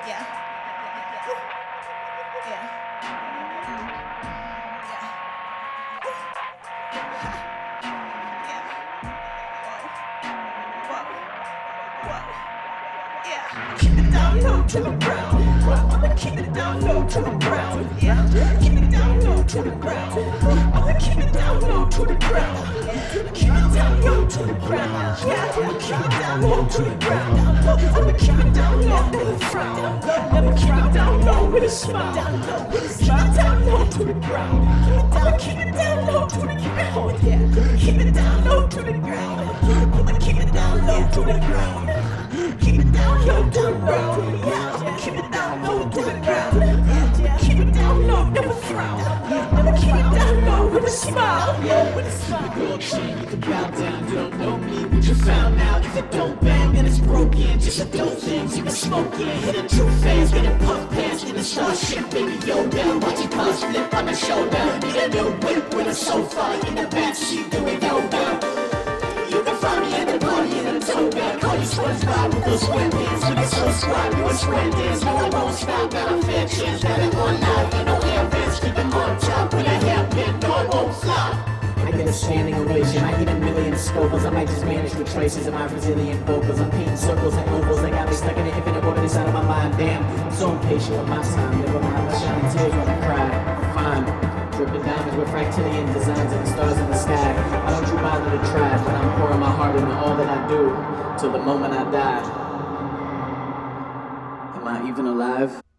Yeah. Yeah. Yeah. Yeah. Whoa. Whoa. Yeah. Keep it down low to the ground. I'ma keep it down low to the ground. Yeah. Keep it down low to the ground. I'ma keep it down low to the ground. Keep it down low to the ground. Yeah. Keep it down low to the ground. I'ma keep it down low with a frown. Never keep it down low with a smile. Keep it down low to the ground. I'ma keep it down low to the ground. Yeah. Keep it down low to the ground. I'ma keep it down low to the ground. Keep it down low to the ground. Yeah. Keep it down low to the ground. Keep it down low, never frown. Never keep it down low with a smile. Yeah, with a smile. Gold chain, you can bow down. You don't know me, what you found out. If it don't bang, then it's broken. Just adult things you been smoking. Hitting true fans, getting puff pants in the starship. Baby Yoda, watching cars flip on the shoulder. Need a new whip with a sofa in the backseat doing yoga. You can find me at the party in a toga. Call you SpongeBob with those sweatpants. Looking so squat, you a square dance. No, I won't stop, got a fair chance. Got it on live, ain't no air vents. Keep it on top with a hairpin, no, I won't flop. I get a standing ovation, I hit a million scopers. I might just vanish with traces of my Brazilian vocals. I'm painting circles and ovals, they got me stuck in the infinite orbit inside of my mind. Damn, I'm so impatient with my time. Never mind my shining tears when I cry. Fine, dripping diamonds with fractilian designs and the stars in the sky. Why don't you bother to try? But I'm pouring my heart into all that I do till the moment I die. Am I even alive?